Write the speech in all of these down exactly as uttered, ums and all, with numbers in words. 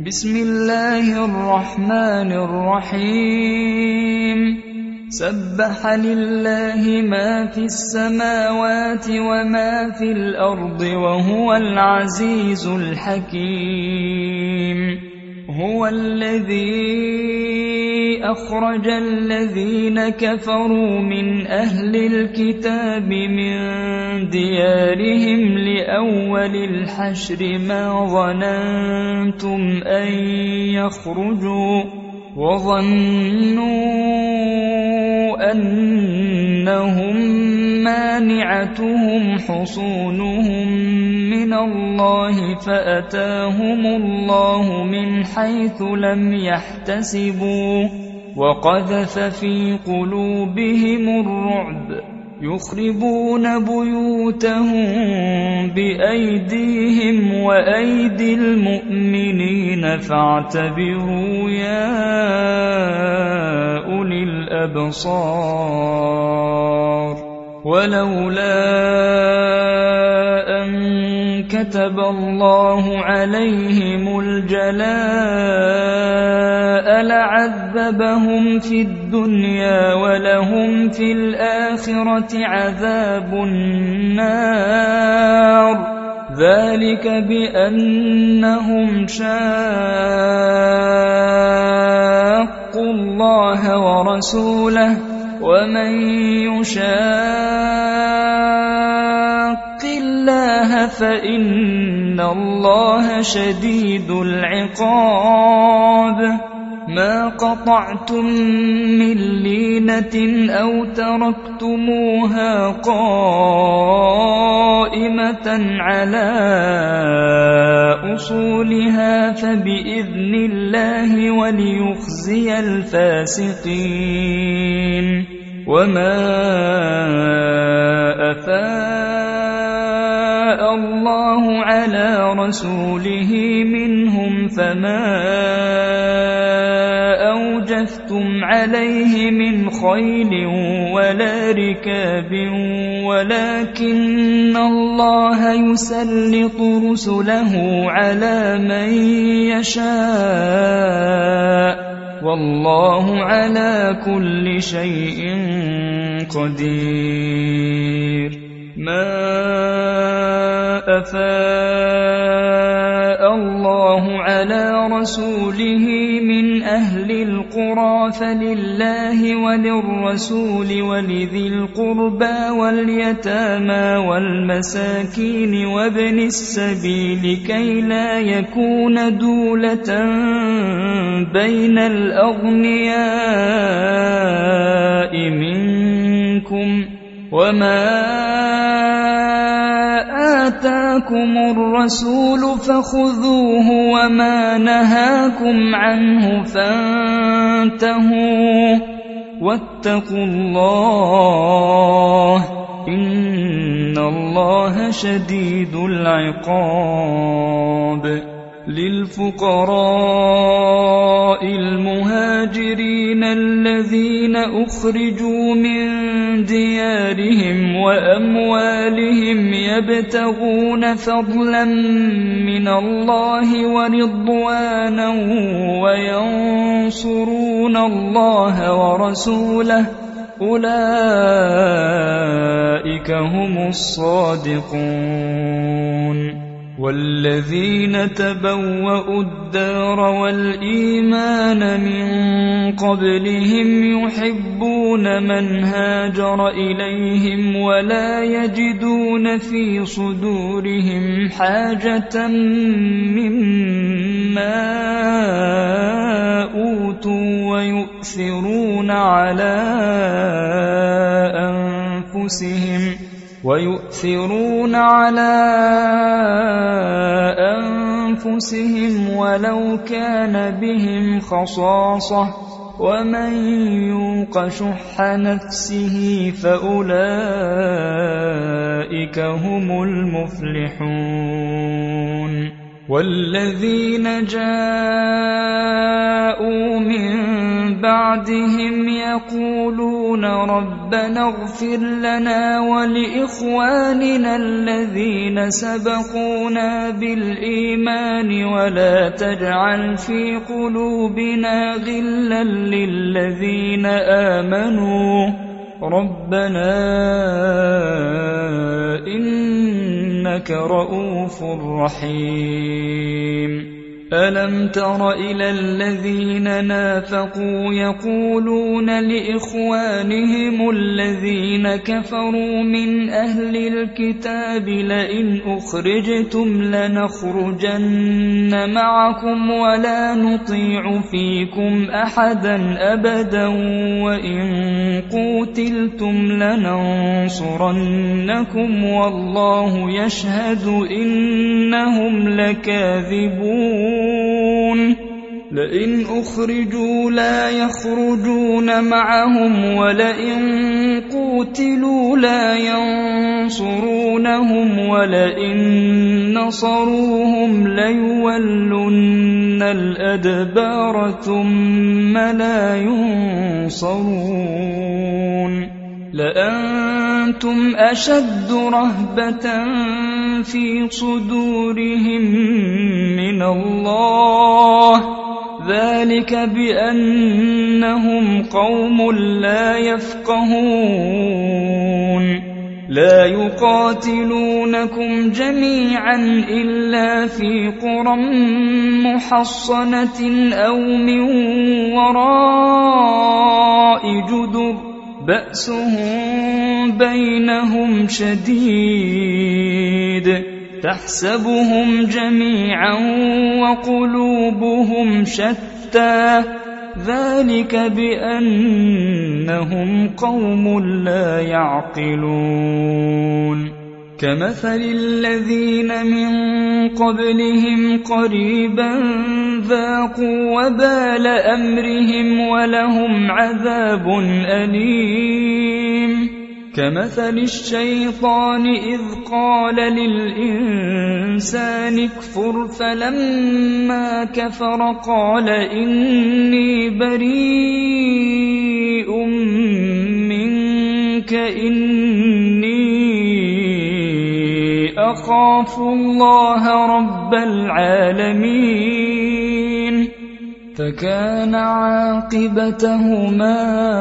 بسم الله الرحمن الرحيم سبح لله ما في السماوات وما في الأرض وهو العزيز الحكيم هو الذي أخرج الذين كفروا من أهل الكتاب من ديارهم لأول الحشر ما ظننتم أن يخرجوا وظنوا أنهم مانعتهم حصونهم من الله فأتاهم الله من حيث لم يحتسبوا وقذف في قلوبهم الرعب يخربون بيوتهم بأيديهم وأيدي المؤمنين فاعتبروا يا أولي الأبصار ولولا أن كتب الله عليهم الجلاء لعذبهم في الدنيا ولهم في الآخرة عذاب النار ذلك بأنهم شاقوا الله ورسوله ومن يشاق الله فإن الله شديد العقاب ما قطعتم من لينة أو تركتموها قائمة على أصولها فبإذن الله وليخزي الفاسقين وما أفاء الله على رسوله منهم فما أوجفتم عليه من خيل ولا ركاب ولكن الله يسلط رسله على من يشاء والله على كل شيء قدير ما أفاء الله على رسوله من أهل القرى فلله وللرسول ولذي القربى واليتامى والمساكين وابن السبيل كي لا يكون دولة بين الأغنياء منكم وما آتاكم الرسول فخذوه وما نهاكم عنه فانتهوا واتقوا الله إن الله شديد العقاب للفقراء المهاجرين الذين أخرجوا من ديارهم وأموالهم يبتغون فضلا من الله ورضوانا وينصرون الله ورسوله أولئك هم الصادقون والذين تبوأوا الدار والإيمان من قبلهم يحبون من هاجر إليهم ولا يجدون في صدورهم حاجة مما أوتوا ويؤثرون على أنفسهم ويؤثرون على أنفسهم ولو كان بهم خصاصة ومن يوق شح نفسه فأولئك هم المفلحون والذين جاءوا من بعد بعدهم يقولون ربنا اغفر لنا ولإخواننا الذين سبقونا بالإيمان ولا تجعل في قلوبنا غلا للذين آمنوا ربنا إنك رؤوف رحيم. ألم تر إلى الذين نافقوا يقولون لإخوانهم الذين كفروا من أهل الكتاب لئن أخرجتم لنخرجن معكم ولا نطيع فيكم أحدا أبدا وإن قوتلتم لننصرنكم والله يشهد إنهم لكاذبون. لئن أخرجوا لا يخرجون معهم ولئن قوتلوا لا ينصرونهم ولئن نصروهم ليولن الأدبار ثم لا ينصرون. لأنتم أشد رهبة في صدورهم من الله ذلك بأنهم قوم لا يفقهون. لا يقاتلونكم جميعا إلا في قرى محصنة أو من وراء جدر بأسهم بينهم شديد تحسبهم جميعا وقلوبهم شتى ذلك بأنهم قوم لا يعقلون. كمثل الذين من قبلهم قريبا ذاقوا وبال أمرهم ولهم عذاب أليم. كمثل الشيطان إذ قال للإنسان اكفر فلما كفر قال إني بريء منك إني أخاف الله رب العالمين. فكان عاقبتهما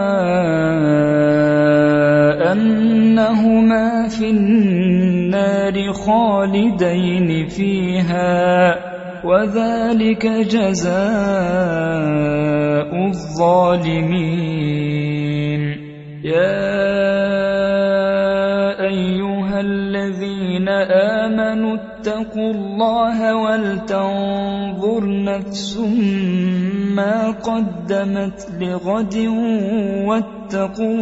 أنهما في النار خالدين فيها وذلك جزاء الظالمين. يا أيها الذين آمنوا اتقوا الله ولتنظر نفس ما قدمت لغد واتقوا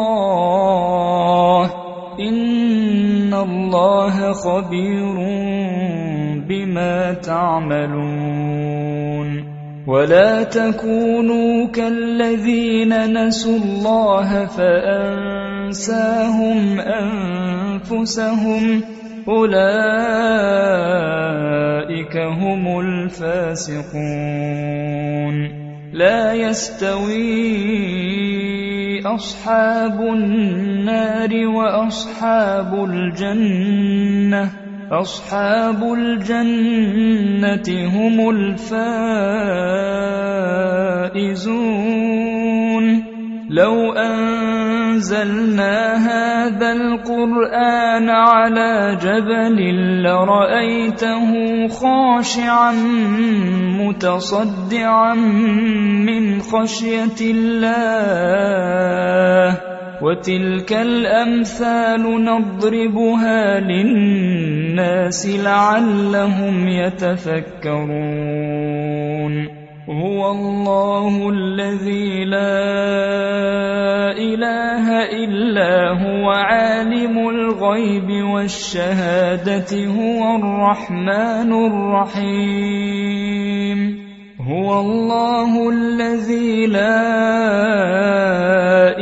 الله إن الله خبير بما تعملون. ولا تكونوا كالذين نسوا الله فأنساهم أنفسهم أولئك هم الفاسقون. لا يستوي أصحاب النار وأصحاب الجنة أصحاب الجنة هم الفائزون. لو أنزلنا هذا القرآن على جبل لرأيته خاشعا متصدعا من خشية الله وتلك الأمثال نضربها للناس لعلهم يتفكرون. هو الله الذي لا إله إلا هو عالم الغيب والشهادة هو الرحمن الرحيم. هو الله الذي لا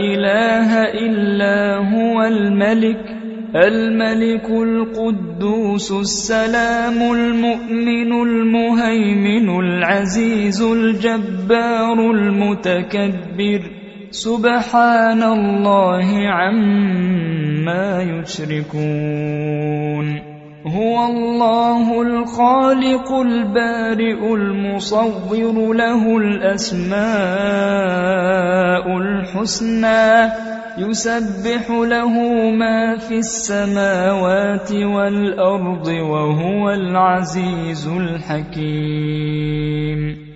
إله إلا هو الملك الملك القدوس القدوس السلام المؤمن المهيمن العزيز الجبار المتكبر سبحان الله عما يشركون هو الله الخالق البارئ المصور له الأسماء الحسنى يسبح له ما في السماوات والأرض وهو العزيز الحكيم